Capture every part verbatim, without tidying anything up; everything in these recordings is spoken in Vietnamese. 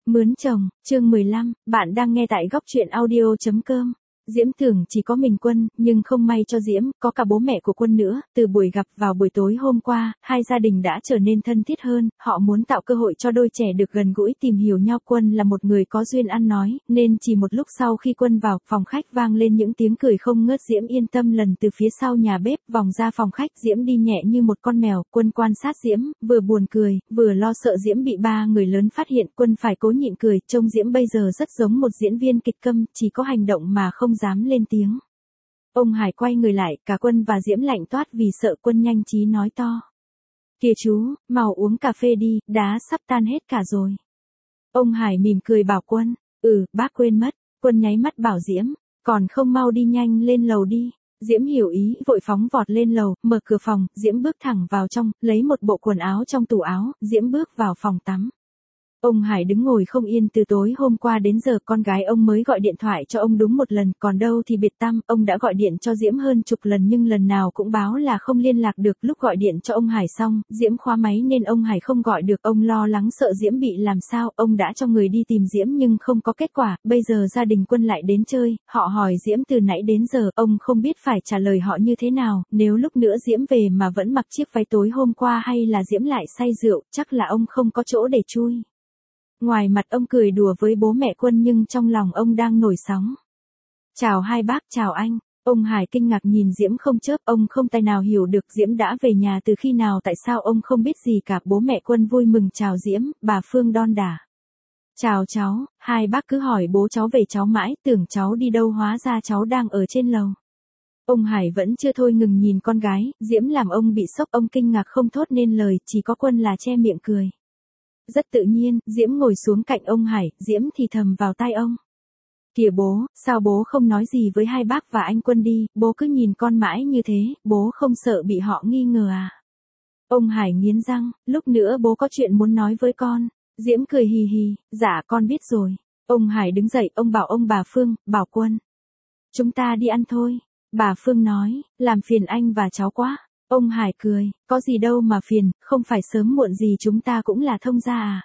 Mướn chồng, chương mười lăm, bạn đang nghe tại góc truyện audio chấm com. Diễm tưởng chỉ có mình Quân, nhưng không may cho Diễm, có cả bố mẹ của Quân nữa. Từ buổi gặp vào buổi tối hôm qua, hai gia đình đã trở nên thân thiết hơn. Họ muốn tạo cơ hội cho đôi trẻ được gần gũi tìm hiểu nhau. Quân là một người có duyên ăn nói, nên chỉ một lúc sau khi Quân vào, phòng khách vang lên những tiếng cười không ngớt. Diễm yên tâm lần từ phía sau nhà bếp vòng ra phòng khách. Diễm đi nhẹ như một con mèo. Quân quan sát Diễm, vừa buồn cười, vừa lo sợ Diễm bị ba người lớn phát hiện. Quân phải cố nhịn cười, trông Diễm bây giờ rất giống một diễn viên kịch câm, chỉ có hành động mà không dám lên tiếng. Ông Hải quay người lại, cả Quân và Diễm lạnh toát vì sợ. Quân nhanh trí nói to: "Kìa chú, mau uống cà phê đi, đá sắp tan hết cả rồi." Ông Hải mỉm cười bảo Quân: "Ừ, bác quên mất." Quân nháy mắt bảo Diễm: "Còn không mau đi nhanh lên lầu đi." Diễm hiểu ý, vội phóng vọt lên lầu, mở cửa phòng. Diễm bước thẳng vào trong, lấy một bộ quần áo trong tủ áo. Diễm bước vào phòng tắm. Ông Hải đứng ngồi không yên. Từ tối hôm qua đến giờ con gái ông mới gọi điện thoại cho ông đúng một lần, còn đâu thì biệt tăm. Ông đã gọi điện cho Diễm hơn chục lần nhưng lần nào cũng báo là không liên lạc được. Lúc gọi điện cho ông Hải xong, Diễm khóa máy nên ông Hải không gọi được. Ông lo lắng sợ Diễm bị làm sao, ông đã cho người đi tìm Diễm nhưng không có kết quả. Bây giờ gia đình Quân lại đến chơi, họ hỏi Diễm từ nãy đến giờ, ông không biết phải trả lời họ như thế nào. Nếu lúc nữa Diễm về mà vẫn mặc chiếc váy tối hôm qua, hay là Diễm lại say rượu, chắc là ông không có chỗ để chui. Ngoài mặt ông cười đùa với bố mẹ Quân nhưng trong lòng ông đang nổi sóng. "Chào hai bác, chào anh." Ông Hải kinh ngạc nhìn Diễm không chớp, ông không tài nào hiểu được Diễm đã về nhà từ khi nào, tại sao ông không biết gì cả. Bố mẹ Quân vui mừng chào Diễm, bà Phương đon đả: "Chào cháu." Hai bác cứ hỏi bố cháu về cháu mãi, tưởng cháu đi đâu hóa ra cháu đang ở trên lầu. Ông Hải vẫn chưa thôi ngừng nhìn con gái. Diễm làm ông bị sốc, ông kinh ngạc không thốt nên lời, chỉ có Quân là che miệng cười. Rất tự nhiên, Diễm ngồi xuống cạnh ông Hải. Diễm thì thầm vào tai ông: "Kìa bố, sao bố không nói gì với hai bác và anh Quân đi, bố cứ nhìn con mãi như thế, bố không sợ bị họ nghi ngờ à?" Ông Hải nghiến răng: "Lúc nữa bố có chuyện muốn nói với con." Diễm cười hì hì: "Dạ con biết rồi." Ông Hải đứng dậy, ông bảo ông bà Phương, bảo Quân: "Chúng ta đi ăn thôi." Bà Phương nói: "Làm phiền anh và cháu quá." Ông Hải cười: "Có gì đâu mà phiền, không phải sớm muộn gì chúng ta cũng là thông gia à?"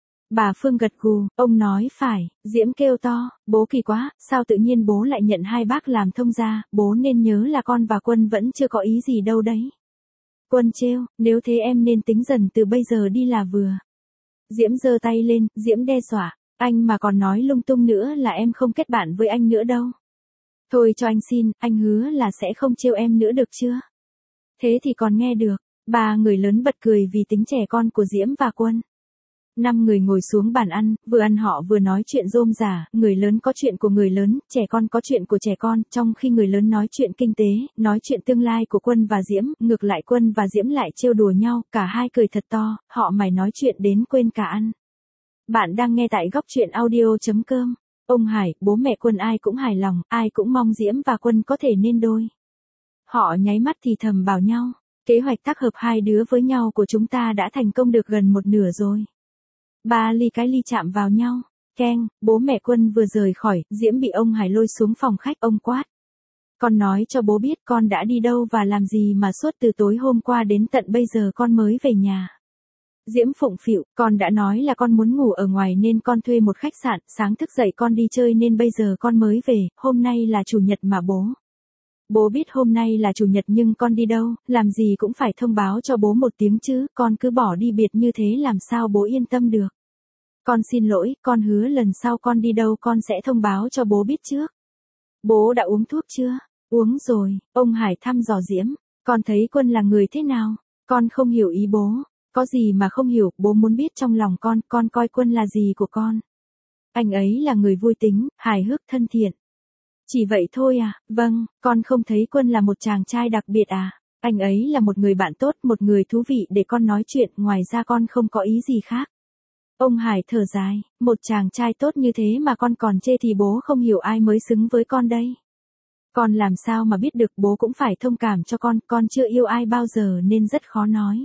Bà Phương gật gù, ông nói phải. Diễm kêu to: "Bố kỳ quá, sao tự nhiên bố lại nhận hai bác làm thông gia, bố nên nhớ là con và Quân vẫn chưa có ý gì đâu đấy." Quân trêu: "Nếu thế em nên tính dần từ bây giờ đi là vừa." Diễm giơ tay lên, Diễm đe dọa: "Anh mà còn nói lung tung nữa là em không kết bạn với anh nữa đâu." "Thôi cho anh xin, anh hứa là sẽ không trêu em nữa được chưa?" "Thế thì còn nghe được." Ba người lớn bật cười vì tính trẻ con của Diễm và Quân. Năm người ngồi xuống bàn ăn, vừa ăn họ vừa nói chuyện rôm rả. Người lớn có chuyện của người lớn, trẻ con có chuyện của trẻ con. Trong khi người lớn nói chuyện kinh tế, nói chuyện tương lai của Quân và Diễm, ngược lại Quân và Diễm lại trêu đùa nhau. Cả hai cười thật to, họ mải nói chuyện đến quên cả ăn. Bạn đang nghe tại góc truyện audio chấm com. Ông Hải, bố mẹ Quân ai cũng hài lòng, ai cũng mong Diễm và Quân có thể nên đôi. Họ nháy mắt thì thầm bảo nhau: "Kế hoạch tác hợp hai đứa với nhau của chúng ta đã thành công được gần một nửa rồi." Ba ly cái ly chạm vào nhau. Keng, bố mẹ Quân vừa rời khỏi, Diễm bị ông Hải lôi xuống phòng khách. Ông quát: "Con nói cho bố biết con đã đi đâu và làm gì mà suốt từ tối hôm qua đến tận bây giờ con mới về nhà." Diễm phụng phịu: "Con đã nói là con muốn ngủ ở ngoài nên con thuê một khách sạn, sáng thức dậy con đi chơi nên bây giờ con mới về, hôm nay là chủ nhật mà bố." "Bố biết hôm nay là chủ nhật nhưng con đi đâu, làm gì cũng phải thông báo cho bố một tiếng chứ, con cứ bỏ đi biệt như thế làm sao bố yên tâm được." "Con xin lỗi, con hứa lần sau con đi đâu con sẽ thông báo cho bố biết trước." "Bố đã uống thuốc chưa?" "Uống rồi." Ông Hải thăm dò Diễm: "Con thấy Quân là người thế nào?" "Con không hiểu ý bố." "Có gì mà không hiểu, bố muốn biết trong lòng con, con coi Quân là gì của con?" "Anh ấy là người vui tính, hài hước, thân thiện." "Chỉ vậy thôi à?" "Vâng." "Con không thấy Quân là một chàng trai đặc biệt à?" "Anh ấy là một người bạn tốt, một người thú vị để con nói chuyện, ngoài ra con không có ý gì khác." Ông Hải thở dài: "Một chàng trai tốt như thế mà con còn chê thì bố không hiểu ai mới xứng với con đây." "Con làm sao mà biết được, bố cũng phải thông cảm cho con, con chưa yêu ai bao giờ nên rất khó nói."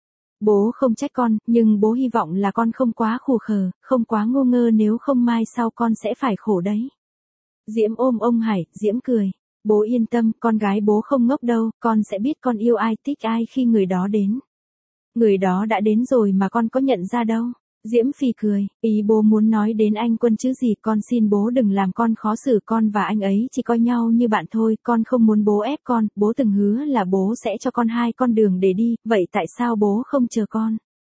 "Bố không trách con, nhưng bố hy vọng là con không quá khù khờ, không quá ngu ngơ nếu không mai sau con sẽ phải khổ đấy." Diễm ôm ông Hải, Diễm cười: "Bố yên tâm, con gái bố không ngốc đâu, con sẽ biết con yêu ai, thích ai khi người đó đến." "Người đó đã đến rồi mà con có nhận ra đâu." Diễm Phi cười, ý bố muốn nói đến anh Quân chứ gì, con xin bố đừng làm con khó xử, con và anh ấy chỉ coi nhau như bạn thôi, con không muốn bố ép con, bố từng hứa là bố sẽ cho con hai con đường để đi, vậy tại sao bố không chờ con?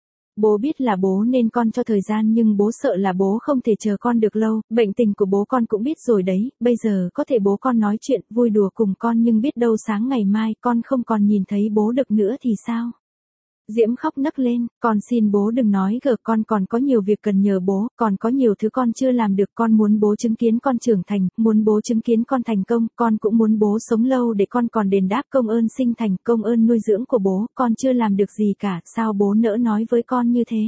Bố biết là bố nên con cho thời gian nhưng bố sợ là bố không thể chờ con được lâu, bệnh tình của bố con cũng biết rồi đấy, bây giờ có thể bố con nói chuyện, vui đùa cùng con nhưng biết đâu sáng ngày mai con không còn nhìn thấy bố được nữa thì sao? Diễm khóc nấc lên, con xin bố đừng nói gờ, con còn có nhiều việc cần nhờ bố, còn có nhiều thứ con chưa làm được, con muốn bố chứng kiến con trưởng thành, muốn bố chứng kiến con thành công, con cũng muốn bố sống lâu để con còn đền đáp công ơn sinh thành, công ơn nuôi dưỡng của bố, con chưa làm được gì cả, sao bố nỡ nói với con như thế?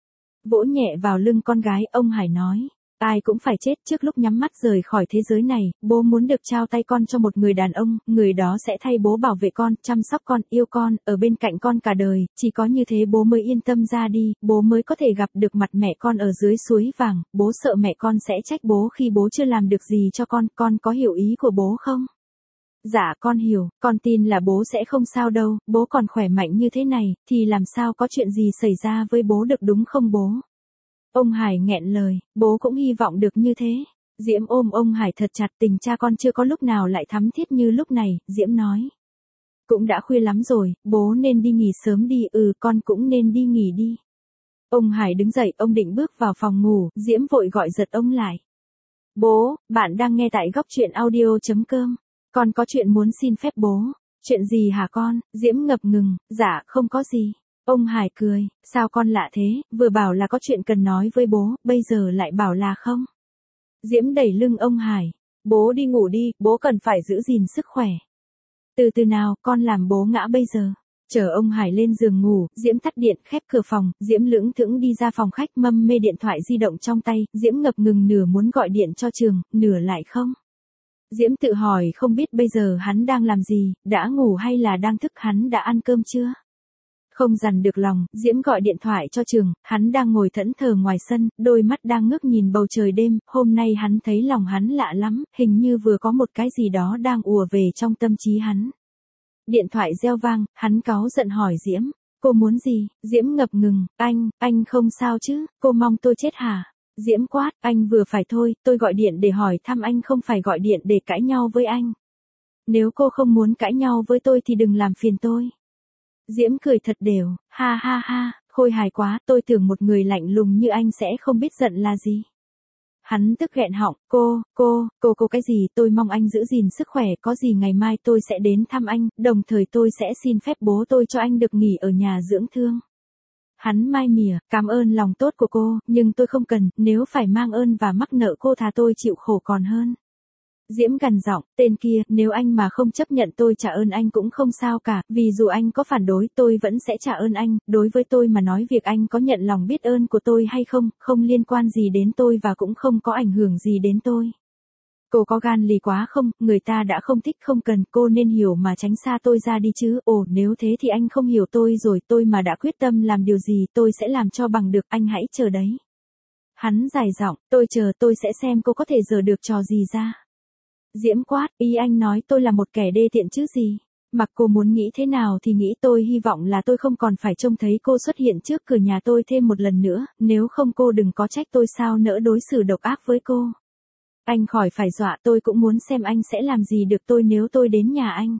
Vỗ nhẹ vào lưng con gái, ông Hải nói. Ai cũng phải chết trước lúc nhắm mắt rời khỏi thế giới này, bố muốn được trao tay con cho một người đàn ông, người đó sẽ thay bố bảo vệ con, chăm sóc con, yêu con, ở bên cạnh con cả đời, chỉ có như thế bố mới yên tâm ra đi, bố mới có thể gặp được mặt mẹ con ở dưới suối vàng, bố sợ mẹ con sẽ trách bố khi bố chưa làm được gì cho con, con có hiểu ý của bố không? Dạ con hiểu, con tin là bố sẽ không sao đâu, bố còn khỏe mạnh như thế này, thì làm sao có chuyện gì xảy ra với bố được đúng không bố? Ông Hải nghẹn lời, bố cũng hy vọng được như thế. Diễm ôm ông Hải thật chặt, tình cha con chưa có lúc nào lại thắm thiết như lúc này, Diễm nói. Cũng đã khuya lắm rồi, bố nên đi nghỉ sớm đi, ừ con cũng nên đi nghỉ đi. Ông Hải đứng dậy, ông định bước vào phòng ngủ, Diễm vội gọi giật ông lại. Bố, bạn đang nghe tại góc truyện audio.com. Con có chuyện muốn xin phép bố. Chuyện gì hả con? Diễm ngập ngừng, dạ không có gì. Ông Hải cười, sao con lạ thế, vừa bảo là có chuyện cần nói với bố, bây giờ lại bảo là không. Diễm đẩy lưng ông Hải, bố đi ngủ đi, bố cần phải giữ gìn sức khỏe. Từ từ nào, con làm bố ngã bây giờ. Chờ ông Hải lên giường ngủ, Diễm tắt điện, khép cửa phòng, Diễm lững thững đi ra phòng khách, mâm mê điện thoại di động trong tay, Diễm ngập ngừng, nửa muốn gọi điện cho Trường, nửa lại không. Diễm tự hỏi không biết bây giờ hắn đang làm gì, đã ngủ hay là đang thức, hắn đã ăn cơm chưa? Không dằn được lòng, Diễm gọi điện thoại cho Trường, hắn đang ngồi thẫn thờ ngoài sân, đôi mắt đang ngước nhìn bầu trời đêm, hôm nay hắn thấy lòng hắn lạ lắm, hình như vừa có một cái gì đó đang ùa về trong tâm trí hắn. Điện thoại reo vang, hắn cáu giận hỏi Diễm, cô muốn gì? Diễm ngập ngừng, anh, anh không sao chứ, cô mong tôi chết hả? Diễm quát, anh vừa phải thôi, tôi gọi điện để hỏi thăm anh không phải gọi điện để cãi nhau với anh. Nếu cô không muốn cãi nhau với tôi thì đừng làm phiền tôi. Diễm cười thật đều, ha ha ha, khôi hài quá, tôi tưởng một người lạnh lùng như anh sẽ không biết giận là gì. Hắn tức nghẹn họng, cô, cô, cô cô cái gì, tôi mong anh giữ gìn sức khỏe, có gì ngày mai tôi sẽ đến thăm anh, đồng thời tôi sẽ xin phép bố tôi cho anh được nghỉ ở nhà dưỡng thương. Hắn mai mỉa, cảm ơn lòng tốt của cô, nhưng tôi không cần, nếu phải mang ơn và mắc nợ cô thà tôi chịu khổ còn hơn. Diễm gằn giọng, tên kia, nếu anh mà không chấp nhận tôi trả ơn anh cũng không sao cả, vì dù anh có phản đối tôi vẫn sẽ trả ơn anh, đối với tôi mà nói việc anh có nhận lòng biết ơn của tôi hay không, không liên quan gì đến tôi và cũng không có ảnh hưởng gì đến tôi. Cô có gan lì quá không, người ta đã không thích không cần, cô nên hiểu mà tránh xa tôi ra đi chứ, ồ nếu thế thì anh không hiểu tôi rồi, tôi mà đã quyết tâm làm điều gì tôi sẽ làm cho bằng được, anh hãy chờ đấy. Hắn dài giọng, tôi chờ tôi sẽ xem cô có thể giở được trò gì ra. Diễm quát, ý anh nói tôi là một kẻ đê tiện chứ gì? Mặc cô muốn nghĩ thế nào thì nghĩ, tôi hy vọng là tôi không còn phải trông thấy cô xuất hiện trước cửa nhà tôi thêm một lần nữa, nếu không cô đừng có trách tôi sao nỡ đối xử độc ác với cô. Anh khỏi phải dọa, tôi cũng muốn xem anh sẽ làm gì được tôi nếu tôi đến nhà anh.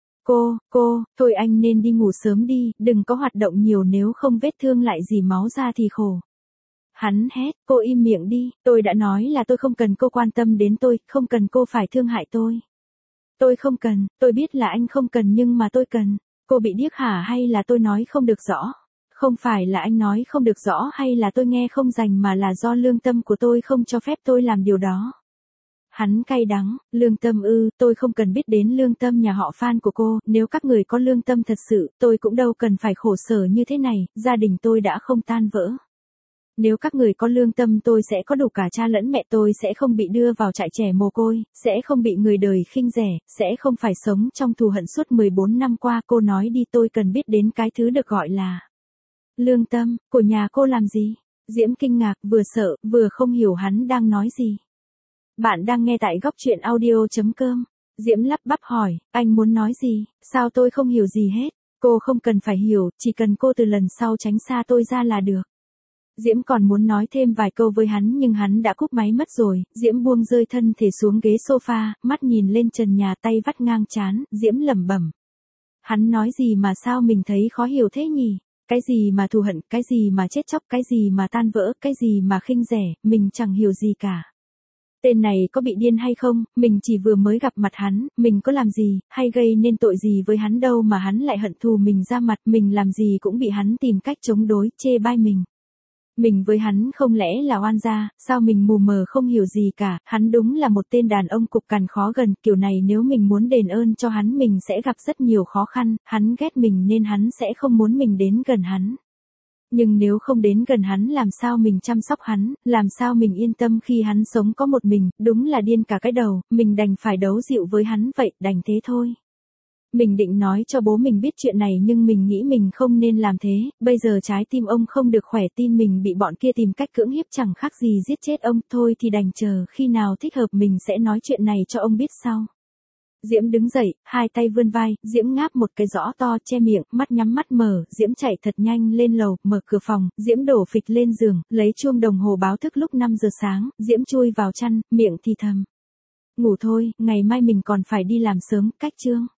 Cô, cô, thôi anh nên đi ngủ sớm đi, đừng có hoạt động nhiều nếu không vết thương lại dì máu ra thì khổ. Hắn hét, cô im miệng đi, tôi đã nói là tôi không cần cô quan tâm đến tôi, không cần cô phải thương hại tôi. Tôi không cần, tôi biết là anh không cần nhưng mà tôi cần. Cô bị điếc hả hay là tôi nói không được rõ? Không phải là anh nói không được rõ hay là tôi nghe không rành mà là do lương tâm của tôi không cho phép tôi làm điều đó. Hắn cay đắng, lương tâm ư, tôi không cần biết đến lương tâm nhà họ Phan của cô, nếu các người có lương tâm thật sự, tôi cũng đâu cần phải khổ sở như thế này, gia đình tôi đã không tan vỡ. Nếu các người có lương tâm tôi sẽ có đủ cả cha lẫn mẹ, tôi sẽ không bị đưa vào trại trẻ mồ côi, sẽ không bị người đời khinh rẻ, sẽ không phải sống trong thù hận suốt mười bốn năm qua. Cô nói đi, tôi cần biết đến cái thứ được gọi là lương tâm, của nhà cô làm gì? Diễm kinh ngạc, vừa sợ, vừa không hiểu hắn đang nói gì. Bạn đang nghe tại góc truyện audio.com. Diễm lắp bắp hỏi, anh muốn nói gì, sao tôi không hiểu gì hết? Cô không cần phải hiểu, chỉ cần cô từ lần sau tránh xa tôi ra là được. Diễm còn muốn nói thêm vài câu với hắn nhưng hắn đã cúp máy mất rồi, Diễm buông rơi thân thể xuống ghế sofa, mắt nhìn lên trần nhà tay vắt ngang trán, Diễm lẩm bẩm. Hắn nói gì mà sao mình thấy khó hiểu thế nhỉ? Cái gì mà thù hận, cái gì mà chết chóc, cái gì mà tan vỡ, cái gì mà khinh rẻ, mình chẳng hiểu gì cả. Tên này có bị điên hay không, mình chỉ vừa mới gặp mặt hắn, mình có làm gì, hay gây nên tội gì với hắn đâu mà hắn lại hận thù mình ra mặt, mình làm gì cũng bị hắn tìm cách chống đối, chê bai mình. Mình với hắn không lẽ là oan gia, sao mình mù mờ không hiểu gì cả, hắn đúng là một tên đàn ông cục cằn khó gần, kiểu này nếu mình muốn đền ơn cho hắn mình sẽ gặp rất nhiều khó khăn, hắn ghét mình nên hắn sẽ không muốn mình đến gần hắn. Nhưng nếu không đến gần hắn làm sao mình chăm sóc hắn, làm sao mình yên tâm khi hắn sống có một mình, đúng là điên cả cái đầu, mình đành phải đấu dịu với hắn vậy, đành thế thôi. Mình định nói cho bố mình biết chuyện này nhưng mình nghĩ mình không nên làm thế, bây giờ trái tim ông không được khỏe, tin mình bị bọn kia tìm cách cưỡng hiếp chẳng khác gì giết chết ông, thôi thì đành chờ khi nào thích hợp mình sẽ nói chuyện này cho ông biết sau. Diễm đứng dậy, hai tay vươn vai, Diễm ngáp một cái rõ to che miệng, mắt nhắm mắt mở, Diễm chạy thật nhanh lên lầu, mở cửa phòng, Diễm đổ phịch lên giường, lấy chuông đồng hồ báo thức lúc năm giờ sáng, Diễm chui vào chăn, miệng thì thầm. Ngủ thôi, ngày mai mình còn phải đi làm sớm, cách chương.